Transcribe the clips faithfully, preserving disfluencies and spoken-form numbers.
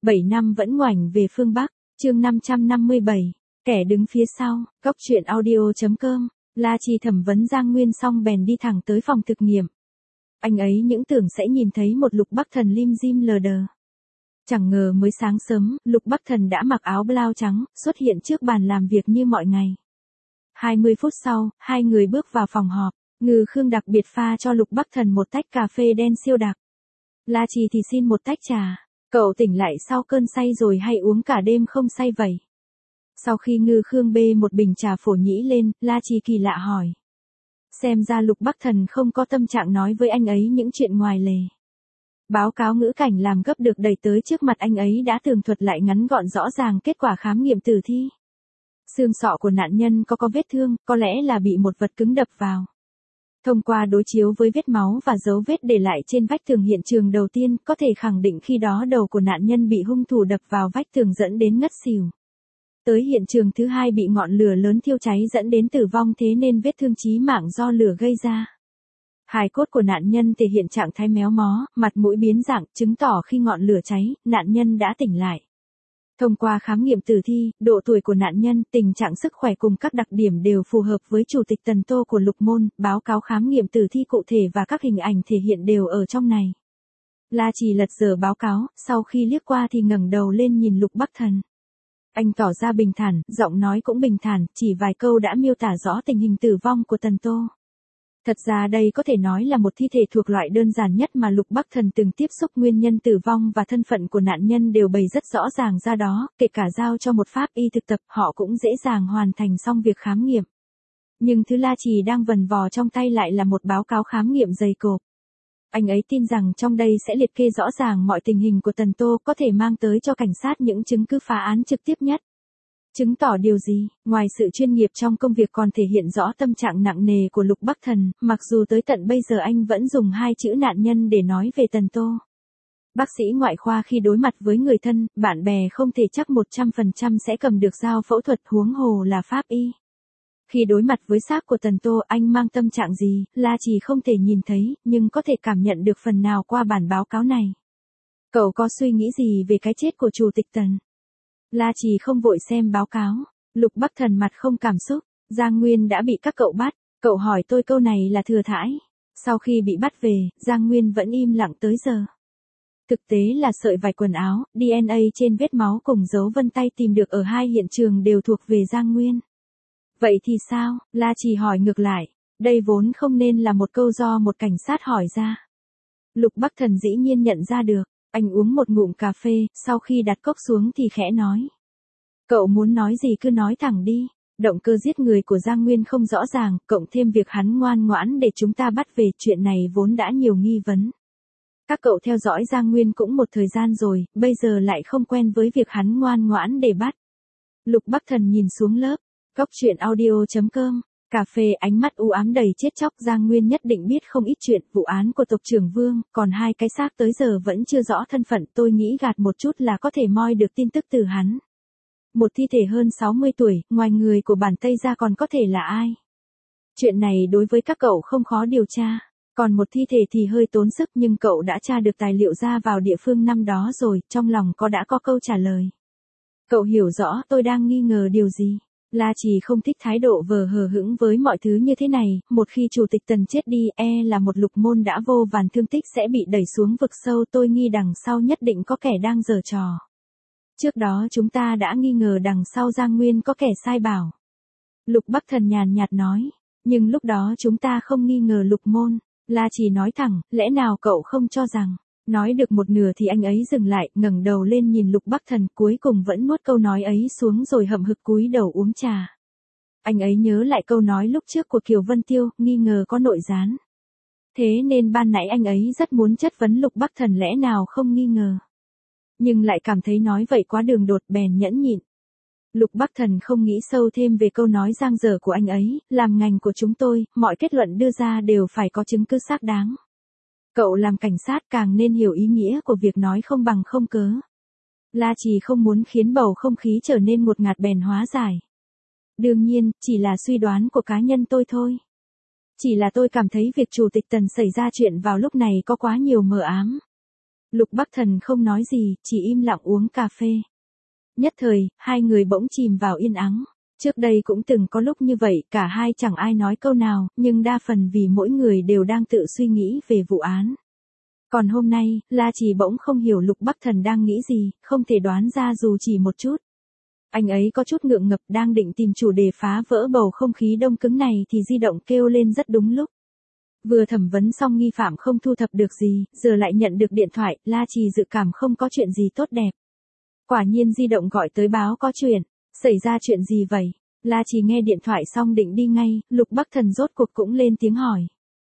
bảy năm vẫn ngoảnh về phương Bắc, chương năm trăm năm mươi bảy, kẻ đứng phía sau, góc truyện audio.com, La Chi thẩm vấn Giang Nguyên xong bèn đi thẳng tới phòng thực nghiệm. Anh ấy những tưởng sẽ nhìn thấy một Lục Bắc Thần lim dim lờ đờ. Chẳng ngờ mới sáng sớm, Lục Bắc Thần đã mặc áo blau trắng, xuất hiện trước bàn làm việc như mọi ngày. hai mươi phút sau, hai người bước vào phòng họp, Ngư Khương đặc biệt pha cho Lục Bắc Thần một tách cà phê đen siêu đặc. La Chi thì xin một tách trà. Cậu tỉnh lại sau cơn say rồi hay uống cả đêm không say vậy? Sau khi Ngư Khương bê một bình trà phổ nhĩ lên, La Chi kỳ lạ hỏi. Xem ra Lục Bắc Thần không có tâm trạng nói với anh ấy những chuyện ngoài lề. Báo cáo ngữ cảnh làm gấp được đẩy tới trước mặt anh ấy đã tường thuật lại ngắn gọn rõ ràng kết quả khám nghiệm tử thi. Xương sọ của nạn nhân có có vết thương, có lẽ là bị một vật cứng đập vào. Thông qua đối chiếu với vết máu và dấu vết để lại trên vách tường hiện trường đầu tiên, có thể khẳng định khi đó đầu của nạn nhân bị hung thủ đập vào vách tường dẫn đến ngất xỉu. Tới hiện trường thứ hai bị ngọn lửa lớn thiêu cháy dẫn đến tử vong, thế nên vết thương chí mạng do lửa gây ra. Hài cốt của nạn nhân thể hiện trạng thái méo mó, mặt mũi biến dạng, chứng tỏ khi ngọn lửa cháy, nạn nhân đã tỉnh lại. Thông qua khám nghiệm tử thi, độ tuổi của nạn nhân, tình trạng sức khỏe cùng các đặc điểm đều phù hợp với Chủ tịch Tần Tô của Lục Môn, báo cáo khám nghiệm tử thi cụ thể và các hình ảnh thể hiện đều ở trong này. La Chỉ lật dở báo cáo, sau khi liếc qua thì ngẩng đầu lên nhìn Lục Bắc Thần. Anh tỏ ra bình thản, giọng nói cũng bình thản, chỉ vài câu đã miêu tả rõ tình hình tử vong của Tần Tô. Thật ra đây có thể nói là một thi thể thuộc loại đơn giản nhất mà Lục Bắc Thần từng tiếp xúc, nguyên nhân tử vong và thân phận của nạn nhân đều bày rất rõ ràng ra đó, kể cả giao cho một pháp y thực tập họ cũng dễ dàng hoàn thành xong việc khám nghiệm. Nhưng thứ La Chỉ đang vần vò trong tay lại là một báo cáo khám nghiệm dày cộp. Anh ấy tin rằng trong đây sẽ liệt kê rõ ràng mọi tình hình của Tần Tô, có thể mang tới cho cảnh sát những chứng cứ phá án trực tiếp nhất. Chứng tỏ điều gì? Ngoài sự chuyên nghiệp trong công việc còn thể hiện rõ tâm trạng nặng nề của Lục Bắc Thần, mặc dù tới tận bây giờ anh vẫn dùng hai chữ nạn nhân để nói về Tần Tô. Bác sĩ ngoại khoa khi đối mặt với người thân, bạn bè không thể chắc một trăm phần trăm sẽ cầm được dao phẫu thuật, huống hồ là pháp y. Khi đối mặt với xác của Tần Tô, anh mang tâm trạng gì, La Chỉ không thể nhìn thấy, nhưng có thể cảm nhận được phần nào qua bản báo cáo này. Cậu có suy nghĩ gì về cái chết của Chủ tịch Tần? La Chỉ không vội xem báo cáo. Lục Bắc Thần mặt không cảm xúc. Giang Nguyên đã bị các cậu bắt. Cậu hỏi tôi câu này là thừa thãi. Sau khi bị bắt về, Giang Nguyên vẫn im lặng tới giờ. Thực tế là sợi vải quần áo, đê en a trên vết máu cùng dấu vân tay tìm được ở hai hiện trường đều thuộc về Giang Nguyên. Vậy thì sao? La Chỉ hỏi ngược lại. Đây vốn không nên là một câu do một cảnh sát hỏi ra. Lục Bắc Thần dĩ nhiên nhận ra được. Anh uống một ngụm cà phê, sau khi đặt cốc xuống thì khẽ nói. Cậu muốn nói gì cứ nói thẳng đi. Động cơ giết người của Giang Nguyên không rõ ràng, cộng thêm việc hắn ngoan ngoãn để chúng ta bắt về, chuyện này vốn đã nhiều nghi vấn. Các cậu theo dõi Giang Nguyên cũng một thời gian rồi, bây giờ lại không quen với việc hắn ngoan ngoãn để bắt. Lục Bắc Thần nhìn xuống lớp, góc truyện audio.com. Cà phê, ánh mắt u ám đầy chết chóc. Giang Nguyên nhất định biết không ít chuyện, vụ án của tộc trưởng Vương, còn hai cái xác tới giờ vẫn chưa rõ thân phận, tôi nghĩ gạt một chút là có thể moi được tin tức từ hắn. Một thi thể hơn sáu mươi tuổi, ngoài người của bản Tây ra còn có thể là ai? Chuyện này đối với các cậu không khó điều tra, còn một thi thể thì hơi tốn sức, nhưng cậu đã tra được tài liệu ra vào địa phương năm đó rồi, trong lòng có đã có câu trả lời. Cậu hiểu rõ tôi đang nghi ngờ điều gì? La Chỉ không thích thái độ vờ hờ hững với mọi thứ như thế này, một khi Chủ tịch Tần chết đi, e là một Lục Môn đã vô vàn thương tích sẽ bị đẩy xuống vực sâu, tôi nghi đằng sau nhất định có kẻ đang giở trò. Trước đó chúng ta đã nghi ngờ đằng sau Giang Nguyên có kẻ sai bảo. Lục Bắc Thần nhàn nhạt nói, nhưng lúc đó chúng ta không nghi ngờ Lục Môn. La Chỉ nói thẳng, lẽ nào cậu không cho rằng? Nói được một nửa thì anh ấy dừng lại, ngẩng đầu lên nhìn Lục Bắc Thần, cuối cùng vẫn nuốt câu nói ấy xuống rồi hậm hực cúi đầu uống trà. Anh ấy nhớ lại câu nói lúc trước của Kiều Vân Tiêu, nghi ngờ có nội gián. Thế nên ban nãy anh ấy rất muốn chất vấn Lục Bắc Thần lẽ nào không nghi ngờ. Nhưng lại cảm thấy nói vậy quá đường đột, bèn nhẫn nhịn. Lục Bắc Thần không nghĩ sâu thêm về câu nói giang dở của anh ấy, làm ngành của chúng tôi, mọi kết luận đưa ra đều phải có chứng cứ xác đáng. Cậu làm cảnh sát càng nên hiểu ý nghĩa của việc nói không bằng không cớ. La Chỉ không muốn khiến bầu không khí trở nên ngột ngạt bèn hóa giải. Đương nhiên, chỉ là suy đoán của cá nhân tôi thôi. Chỉ là tôi cảm thấy việc Chủ tịch Tần xảy ra chuyện vào lúc này có quá nhiều mờ ám. Lục Bắc Thần không nói gì, chỉ im lặng uống cà phê. Nhất thời, hai người bỗng chìm vào yên ắng. Trước đây cũng từng có lúc như vậy, cả hai chẳng ai nói câu nào, nhưng đa phần vì mỗi người đều đang tự suy nghĩ về vụ án. Còn hôm nay, La Trì bỗng không hiểu Lục Bắc Thần đang nghĩ gì, không thể đoán ra dù chỉ một chút. Anh ấy có chút ngượng ngập, đang định tìm chủ đề phá vỡ bầu không khí đông cứng này thì di động kêu lên rất đúng lúc. Vừa thẩm vấn xong nghi phạm không thu thập được gì, giờ lại nhận được điện thoại, La Trì dự cảm không có chuyện gì tốt đẹp. Quả nhiên di động gọi tới báo có chuyện. Xảy ra chuyện gì vậy? La Trì nghe điện thoại xong định đi ngay, Lục Bắc Thần rốt cuộc cũng lên tiếng hỏi.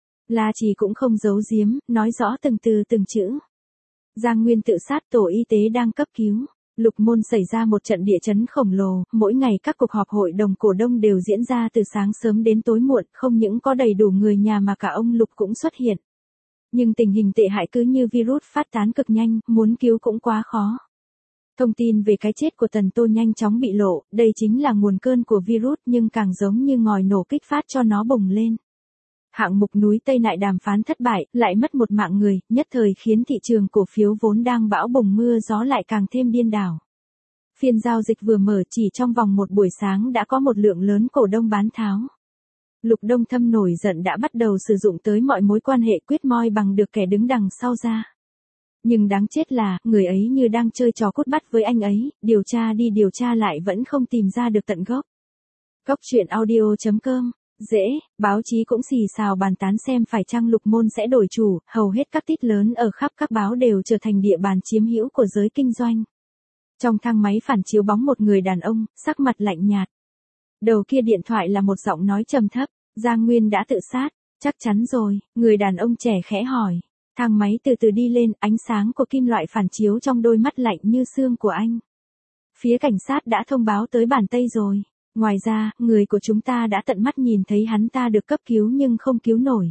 La Trì cũng không giấu giếm, nói rõ từng từ từng chữ. Giang Nguyên tự sát, tổ y tế đang cấp cứu. Lục Môn xảy ra một trận địa chấn khổng lồ, mỗi ngày các cuộc họp hội đồng cổ đông đều diễn ra từ sáng sớm đến tối muộn, không những có đầy đủ người nhà mà cả ông Lục cũng xuất hiện. Nhưng tình hình tệ hại cứ như virus phát tán cực nhanh, muốn cứu cũng quá khó. Thông tin về cái chết của Tần Tô nhanh chóng bị lộ, đây chính là nguồn cơn của virus nhưng càng giống như ngòi nổ kích phát cho nó bùng lên. Hạng mục núi Tây Nại đàm phán thất bại, lại mất một mạng người, nhất thời khiến thị trường cổ phiếu vốn đang bão bùng mưa gió lại càng thêm điên đảo. Phiên giao dịch vừa mở chỉ trong vòng một buổi sáng đã có một lượng lớn cổ đông bán tháo. Lục Đông Thâm nổi giận đã bắt đầu sử dụng tới mọi mối quan hệ quyết moi bằng được kẻ đứng đằng sau ra. Nhưng đáng chết là, người ấy như đang chơi trò cút bắt với anh ấy, điều tra đi điều tra lại vẫn không tìm ra được tận gốc. Góc truyện audio chấm com, dễ, báo chí cũng xì xào bàn tán xem phải chăng Lục Môn sẽ đổi chủ, hầu hết các tít lớn ở khắp các báo đều trở thành địa bàn chiếm hữu của giới kinh doanh. Trong thang máy phản chiếu bóng một người đàn ông, sắc mặt lạnh nhạt. Đầu kia điện thoại là một giọng nói trầm thấp, Giang Nguyên đã tự sát, chắc chắn rồi, người đàn ông trẻ khẽ hỏi. Thang máy từ từ đi lên, ánh sáng của kim loại phản chiếu trong đôi mắt lạnh như xương của anh. Phía cảnh sát đã thông báo tới bản Tây rồi. Ngoài ra, người của chúng ta đã tận mắt nhìn thấy hắn ta được cấp cứu nhưng không cứu nổi.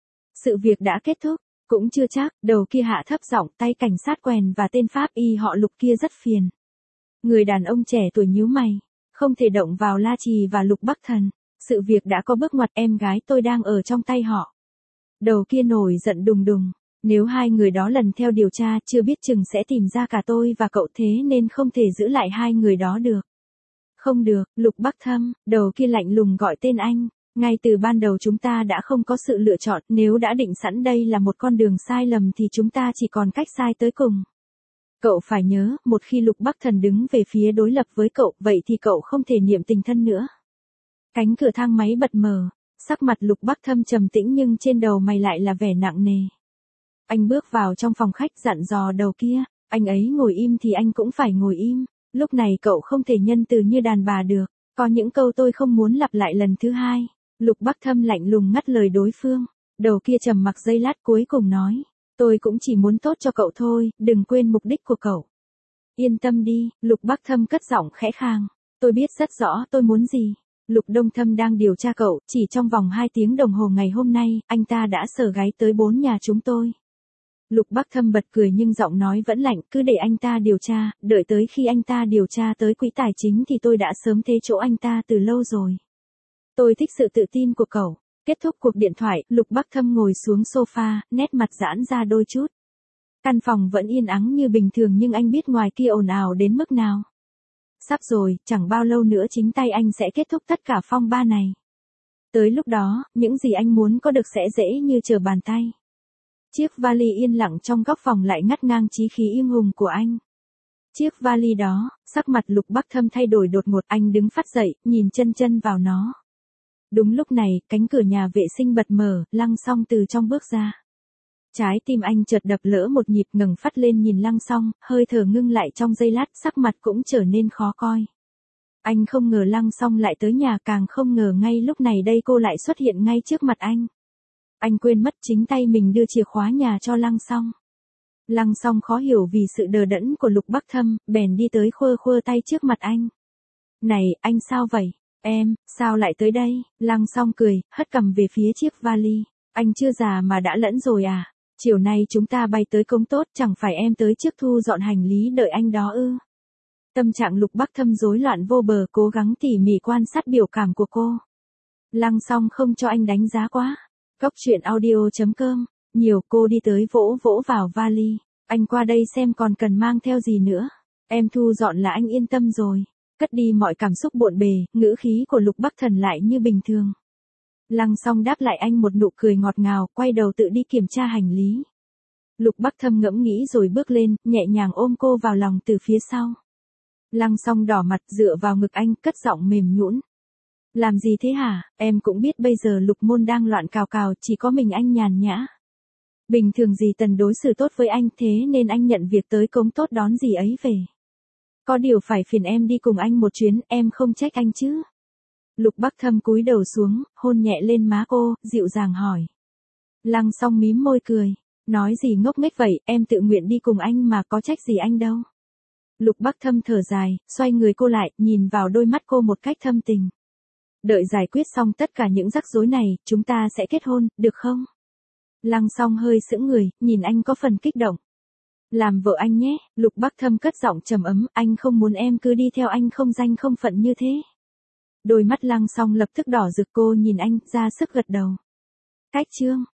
Sự việc đã kết thúc, cũng chưa chắc, đầu kia hạ thấp giọng, tay cảnh sát quèn và tên Pháp y họ Lục kia rất phiền. Người đàn ông trẻ tuổi nhíu mày, không thể động vào La Trì và Lục Bắc Thần. Sự việc đã có bước ngoặt, em gái tôi đang ở trong tay họ. Đầu kia nổi giận đùng đùng. Nếu hai người đó lần theo điều tra chưa biết chừng sẽ tìm ra cả tôi và cậu, thế nên không thể giữ lại hai người đó được. Không được, Lục Bắc Thâm, đầu kia lạnh lùng gọi tên anh. Ngay từ ban đầu chúng ta đã không có sự lựa chọn, nếu đã định sẵn đây là một con đường sai lầm thì chúng ta chỉ còn cách sai tới cùng. Cậu phải nhớ, một khi Lục Bắc Thần đứng về phía đối lập với cậu, vậy thì cậu không thể niệm tình thân nữa. Cánh cửa thang máy bật mở, sắc mặt Lục Bắc Thâm trầm tĩnh nhưng trên đầu mày lại là vẻ nặng nề. Anh bước vào trong phòng khách dặn dò đầu kia, anh ấy ngồi im thì anh cũng phải ngồi im, lúc này cậu không thể nhân từ như đàn bà được, có những câu tôi không muốn lặp lại lần thứ hai. Lục Bắc Thâm lạnh lùng ngắt lời đối phương, đầu kia trầm mặc giây lát cuối cùng nói, tôi cũng chỉ muốn tốt cho cậu thôi, đừng quên mục đích của cậu. Yên tâm đi, Lục Bắc Thâm cất giọng khẽ khàng, tôi biết rất rõ tôi muốn gì. Lục Đông Thâm đang điều tra cậu, chỉ trong vòng hai tiếng đồng hồ ngày hôm nay, anh ta đã sờ gáy tới bốn nhà chúng tôi. Lục Bắc Thâm bật cười nhưng giọng nói vẫn lạnh, cứ để anh ta điều tra, đợi tới khi anh ta điều tra tới quỹ tài chính thì tôi đã sớm thế chỗ anh ta từ lâu rồi. Tôi thích sự tự tin của cậu. Kết thúc cuộc điện thoại, Lục Bắc Thâm ngồi xuống sofa, nét mặt giãn ra đôi chút. Căn phòng vẫn yên ắng như bình thường nhưng anh biết ngoài kia ồn ào đến mức nào. Sắp rồi, chẳng bao lâu nữa chính tay anh sẽ kết thúc tất cả phong ba này. Tới lúc đó, những gì anh muốn có được sẽ dễ như trở bàn tay. Chiếc vali yên lặng trong góc phòng lại ngắt ngang chí khí英hùng của anh. Chiếc vali đó, sắc mặt Lục Bắc Thâm thay đổi đột ngột, anh đứng phắt dậy, nhìn chân chân vào nó. Đúng lúc này, cánh cửa nhà vệ sinh bật mở, Lăng Song từ trong bước ra. Trái tim anh chợt đập lỡ một nhịp, ngẩng phát lên nhìn Lăng Song, hơi thở ngưng lại trong giây lát, sắc mặt cũng trở nên khó coi. Anh không ngờ Lăng Song lại tới nhà, càng không ngờ ngay lúc này đây cô lại xuất hiện ngay trước mặt anh. Anh quên mất chính tay mình đưa chìa khóa nhà cho Lăng Song. Lăng Song khó hiểu vì sự đờ đẫn của Lục Bắc Thâm, bèn đi tới khua khua tay trước mặt anh. Này, anh sao vậy? Em, sao lại tới đây? Lăng Song cười, hất cằm về phía chiếc vali. Anh chưa già mà đã lẫn rồi à? Chiều nay chúng ta bay tới Cống Tốt, chẳng phải em tới trước thu dọn hành lý đợi anh đó ư? Tâm trạng Lục Bắc Thâm rối loạn vô bờ, cố gắng tỉ mỉ quan sát biểu cảm của cô. Lăng Song không cho anh đánh giá quá. Góc truyện audio chấm com, nhiều cô đi tới vỗ vỗ vào vali. Anh qua đây xem còn cần mang theo gì nữa. Em thu dọn là anh yên tâm rồi. Cất đi mọi cảm xúc bộn bề, ngữ khí của Lục Bắc Thần lại như bình thường. Lăng Song đáp lại anh một nụ cười ngọt ngào, quay đầu tự đi kiểm tra hành lý. Lục Bắc Thâm ngẫm nghĩ rồi bước lên, nhẹ nhàng ôm cô vào lòng từ phía sau. Lăng Song đỏ mặt dựa vào ngực anh, cất giọng mềm nhũn. Làm gì thế hả, em cũng biết bây giờ Lục Môn đang loạn cào cào, chỉ có mình anh nhàn nhã. Bình thường gì Tần đối xử tốt với anh thế nên anh nhận việc tới cống tốt đón gì ấy về. Có điều phải phiền em đi cùng anh một chuyến, em không trách anh chứ. Lục Bắc Thâm cúi đầu xuống, hôn nhẹ lên má cô, dịu dàng hỏi. Lăng Song mím môi cười. Nói gì ngốc nghếch vậy, em tự nguyện đi cùng anh mà có trách gì anh đâu. Lục Bắc Thâm thở dài, xoay người cô lại, nhìn vào đôi mắt cô một cách thâm tình. Đợi giải quyết xong tất cả những rắc rối này, chúng ta sẽ kết hôn, được không? Lăng Song hơi sững người, nhìn anh có phần kích động. Làm vợ anh nhé, Lục Bắc Thâm cất giọng trầm ấm, anh không muốn em cứ đi theo anh không danh không phận như thế. Đôi mắt Lăng Song lập tức đỏ rực, cô nhìn anh, ra sức gật đầu. Cách chương